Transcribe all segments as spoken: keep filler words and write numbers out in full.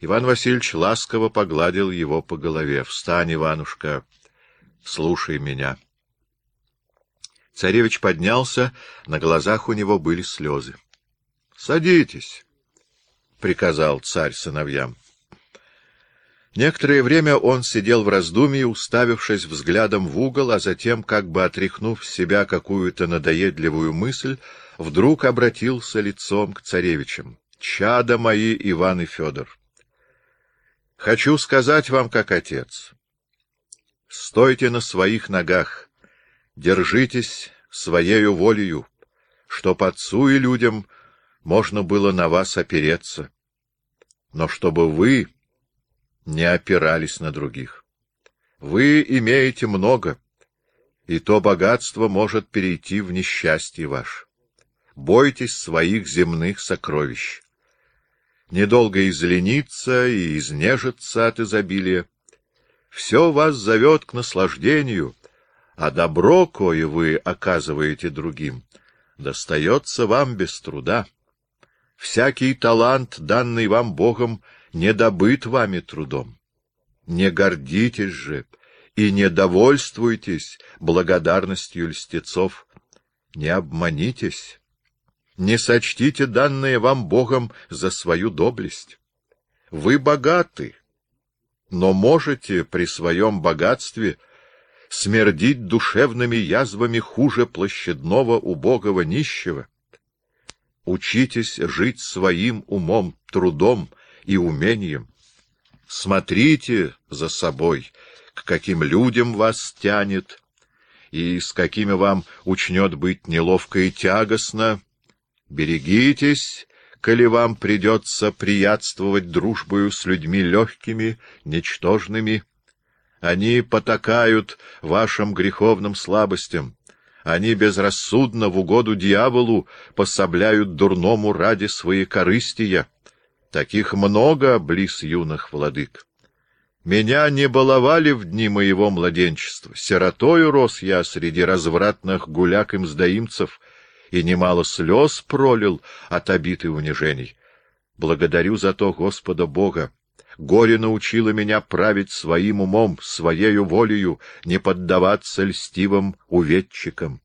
Иван Васильевич ласково погладил его по голове. — Встань, Иванушка, слушай меня. Царевич поднялся, на глазах у него были слезы. — Садитесь, — приказал царь сыновьям. Некоторое время он сидел в раздумье, уставившись взглядом в угол, а затем, как бы отряхнув с себя какую-то надоедливую мысль, вдруг обратился лицом к царевичам. — Чада мои, Иван и Федор! Хочу сказать вам, как отец. Стойте на своих ногах, держитесь своею волею, чтоб отцу и людям можно было на вас опереться, но чтобы вы не опирались на других. Вы имеете много, и то богатство может перейти в несчастье ваше. Бойтесь своих земных сокровищ. Недолго излениться и изнежиться от изобилия. Все вас зовет к наслаждению, а добро, кое вы оказываете другим, достается вам без труда. Всякий талант, данный вам Богом, не добыт вами трудом. Не гордитесь же и не довольствуйтесь благодарностью льстецов. Не обманитесь. Не сочтите данное вам Богом за свою доблесть. Вы богаты, но можете при своем богатстве смердить душевными язвами хуже площадного убогого нищего. Учитесь жить своим умом, трудом и умением. Смотрите за собой, к каким людям вас тянет, и с какими вам учнет быть неловко и тягостно. Берегитесь, коли вам придется приятствовать дружбою с людьми легкими, ничтожными. Они потакают вашим греховным слабостям. Они безрассудно в угоду дьяволу пособляют дурному ради своекорыстия. Таких много близ юных владык. Меня не баловали в дни моего младенчества. Сиротою рос я среди развратных гуляк и мздоимцев, и немало слез пролил от обид и унижений. Благодарю за то Господа Бога. Горе научило меня править своим умом, своею волею, не поддаваться льстивым уведчикам.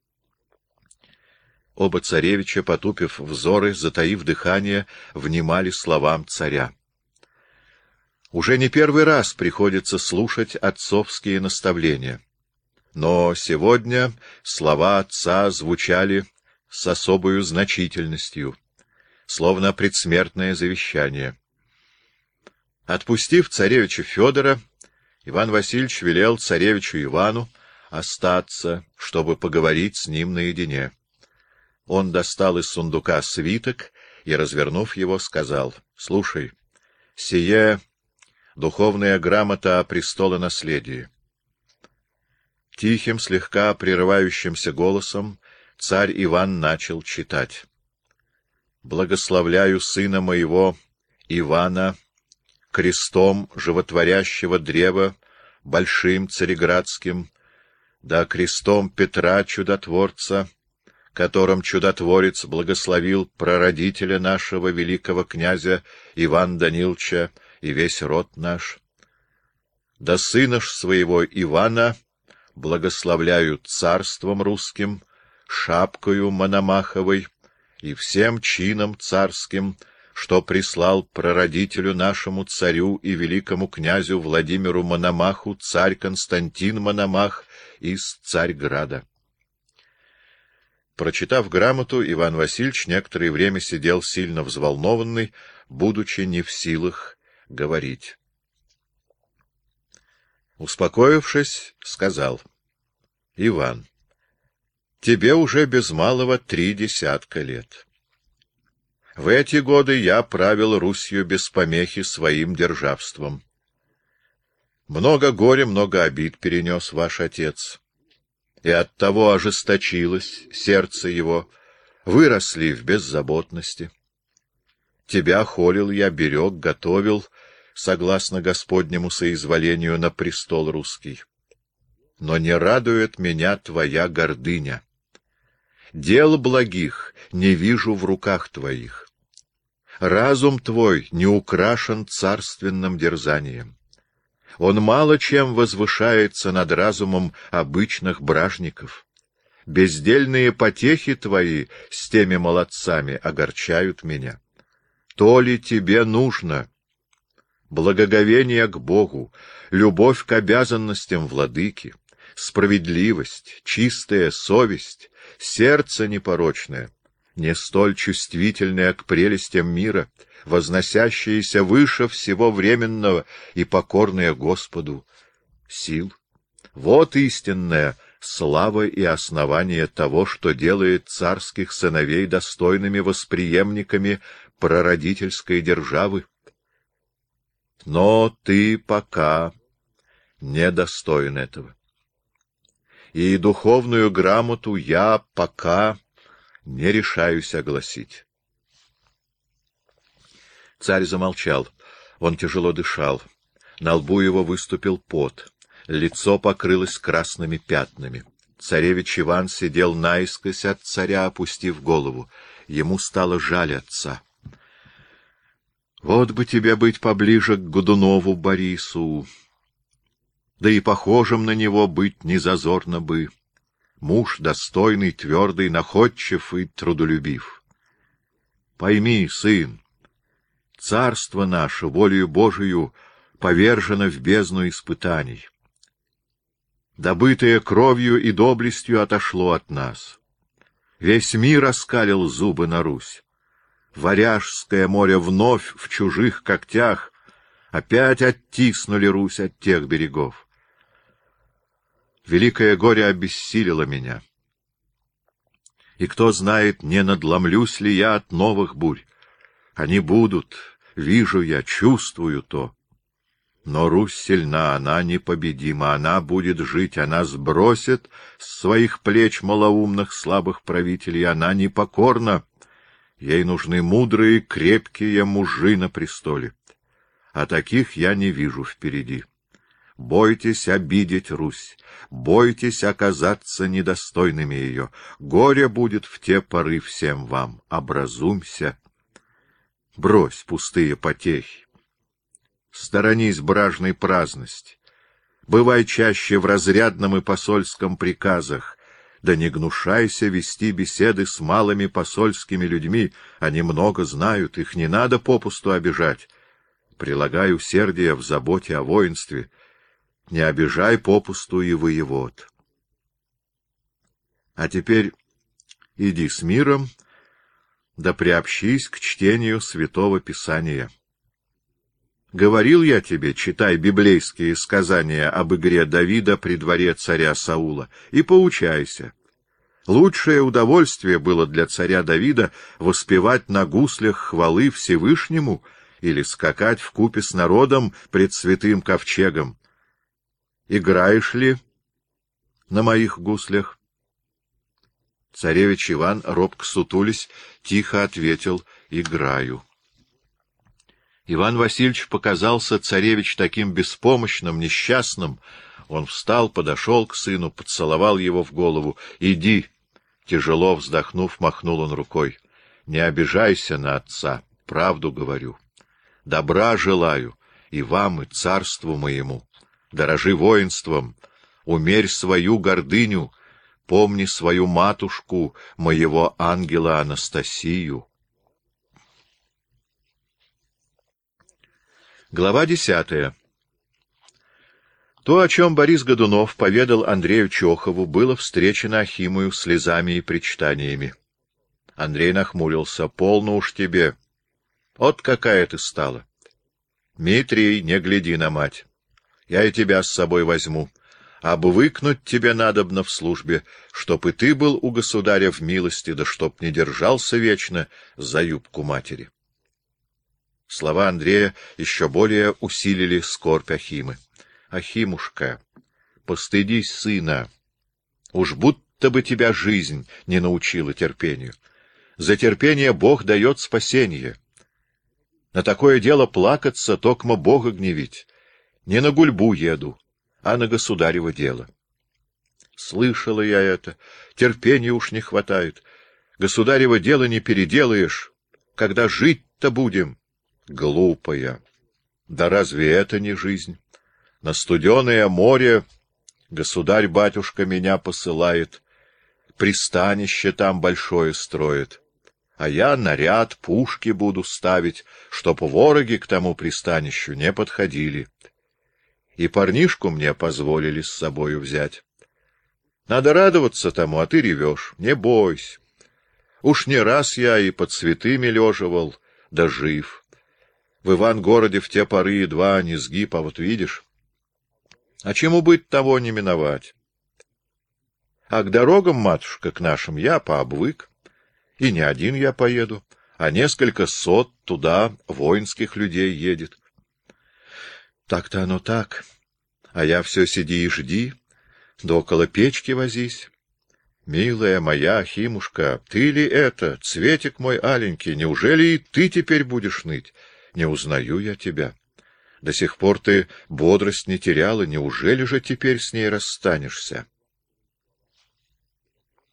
Оба царевича, потупив взоры, затаив дыхание, внимали словам царя. Уже не первый раз приходится слушать отцовские наставления, но сегодня слова отца звучали с особою значительностью, словно предсмертное завещание. Отпустив царевича Федора, Иван Васильевич велел царевичу Ивану остаться, чтобы поговорить с ним наедине. Он достал из сундука свиток и, развернув его, сказал: — Слушай, сие духовная грамота о престолонаследии. Тихим, слегка прерывающимся голосом царь Иван начал читать. «Благословляю сына моего Ивана крестом животворящего древа, большим цареградским, да крестом Петра Чудотворца, которым Чудотворец благословил прародителя нашего великого князя Ивана Даниловича и весь род наш. Да сына ж своего Ивана благословляю царством русским, шапкою Мономаховой и всем чином царским, что прислал прародителю нашему царю и великому князю Владимиру Мономаху царь Константин Мономах из Царьграда». Прочитав грамоту, Иван Васильевич некоторое время сидел сильно взволнованный, будучи не в силах говорить. Успокоившись, сказал: — Иван, тебе уже без малого три десятка лет. В эти годы я правил Русью без помехи своим державством. Много горя, много обид перенес ваш отец, и оттого ожесточилось сердце его, выросли в беззаботности. Тебя холил я, берег, готовил, согласно Господнему соизволению, на престол русский. Но не радует меня твоя гордыня. Дел благих не вижу в руках твоих. разум твой не украшен царственным дерзанием. Он мало чем возвышается над разумом обычных бражников. Бездельные потехи твои с теми молодцами огорчают меня. То ли тебе нужно? Благоговение к Богу, любовь к обязанностям владыки, справедливость, чистая совесть, сердце непорочное, не столь чувствительное к прелестям мира, возносящееся выше всего временного и покорное Господу сил. Вот истинная слава и основание того, что делает царских сыновей достойными восприемниками прародительской державы. Но ты пока не достоин этого. И духовную грамоту я пока не решаюсь огласить. Царь замолчал. Он тяжело дышал. На лбу его выступил пот. Лицо покрылось красными пятнами. Царевич Иван сидел наискось от царя, опустив голову. Ему стало жаль отца. Вот бы тебе быть поближе к Годунову Борису, да и похожим на него быть незазорно бы. Муж достойный, твердый, находчив и трудолюбив. Пойми, сын, царство наше, волею Божию, повержено в бездну испытаний. Добытое кровью и доблестью отошло от нас. Весь мир оскалил зубы на Русь. Варяжское море вновь в чужих когтях опять оттиснули Русь от тех берегов. Великое горе обессилило меня. И кто знает, не надломлюсь ли я от новых бурь. Они будут, вижу я, чувствую то. Но Русь сильна, она непобедима, она будет жить, она сбросит с своих плеч малоумных слабых правителей, она непокорна. Ей нужны мудрые, крепкие мужи на престоле. А таких я не вижу впереди. Бойтесь обидеть Русь, бойтесь оказаться недостойными ее. Горе будет в те поры всем вам. Образумься. Брось пустые потехи. Сторонись бражной праздности. Бывай чаще в разрядном и посольском приказах. Да не гнушайся вести беседы с малыми посольскими людьми. Они много знают, их не надо попусту обижать. Прилагай усердие в заботе о воинстве. Не обижай попусту и воевод. А теперь иди с миром, да приобщись к чтению Святого Писания. Говорил я тебе, читай библейские сказания об игре Давида при дворе царя Саула, и поучайся. Лучшее удовольствие было для царя Давида воспевать на гуслях хвалы Всевышнему или скакать вкупе с народом пред святым ковчегом. Играешь ли на моих гуслях? Царевич Иван, робко сутулясь, тихо ответил: играю. Иван Васильевич показался царевич таким беспомощным, несчастным. Он встал, подошел к сыну, поцеловал его в голову. «Иди!» Тяжело вздохнув, махнул он рукой. «Не обижайся на отца, правду говорю. Добра желаю и вам, и царству моему. Дорожи воинством, умерь свою гордыню, помни свою матушку, моего ангела Анастасию». Глава десятая. То, о чем Борис Годунов поведал Андрею Чохову, было встречено Ахимою слезами и причитаниями. Андрей нахмурился. — Полно уж тебе. Вот какая ты стала. Митрий, не гляди на мать. Я и тебя с собой возьму. Обвыкнуть тебе надобно в службе, чтоб и ты был у государя в милости, да чтоб не держался вечно за юбку матери. Слова Андрея еще более усилили скорбь Ахимы. Ахимушка, постыдись сына. Уж будто бы тебя жизнь не научила терпению. За терпение Бог дает спасение. На такое дело плакаться, токмо Бога гневить. Не на гульбу еду, а на государево дело. Слышала я это. Терпения уж не хватает. Государево дело не переделаешь, когда жить жить-то будем? Глупая. Да разве это не жизнь? На студеное море государь-батюшка меня посылает, пристанище там большое строит, а я наряд, пушки буду ставить, чтоб вороги к тому пристанищу не подходили. И парнишку мне позволили с собою взять. Надо радоваться тому, а ты ревешь. Не бойся. Уж не раз я и под цветами леживал, да жив. В Ивангороде в те поры едва не сгиб, а вот видишь. А чему быть, того не миновать. А к дорогам, матушка, к нашим я пообвык. И не один я поеду, а несколько сот туда воинских людей едет. Так-то оно так. А я все сиди и жди, да около печки возись. Милая моя Химушка, ты ли это, цветик мой аленький, неужели и ты теперь будешь ныть? Не узнаю я тебя. До сих пор ты бодрость не теряла, неужели же теперь с ней расстанешься?